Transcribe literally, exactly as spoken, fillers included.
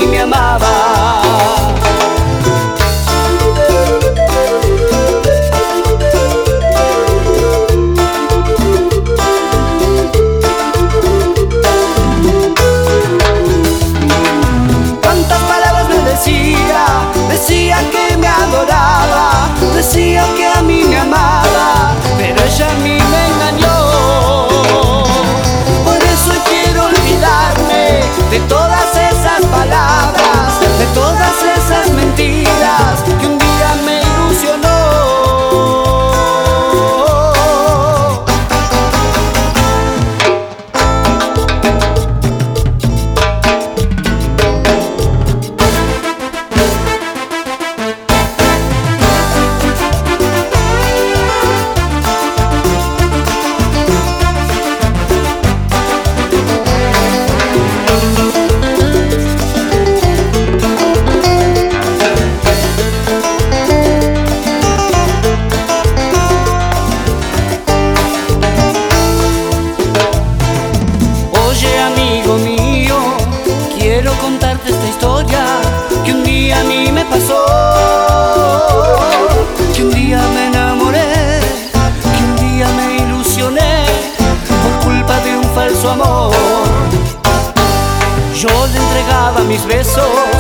mí me amaba. Decía que me adoraba, decía que a mí me amaba, pero ella a mí me engañó. Por eso quiero olvidarme de todas esas palabras, de todas esas mentiras que un día me ilusionó. Quiero contarte esta historia que un día a mí me pasó, que un día me enamoré, que un día me ilusioné por culpa de un falso amor. Yo le entregaba mis besos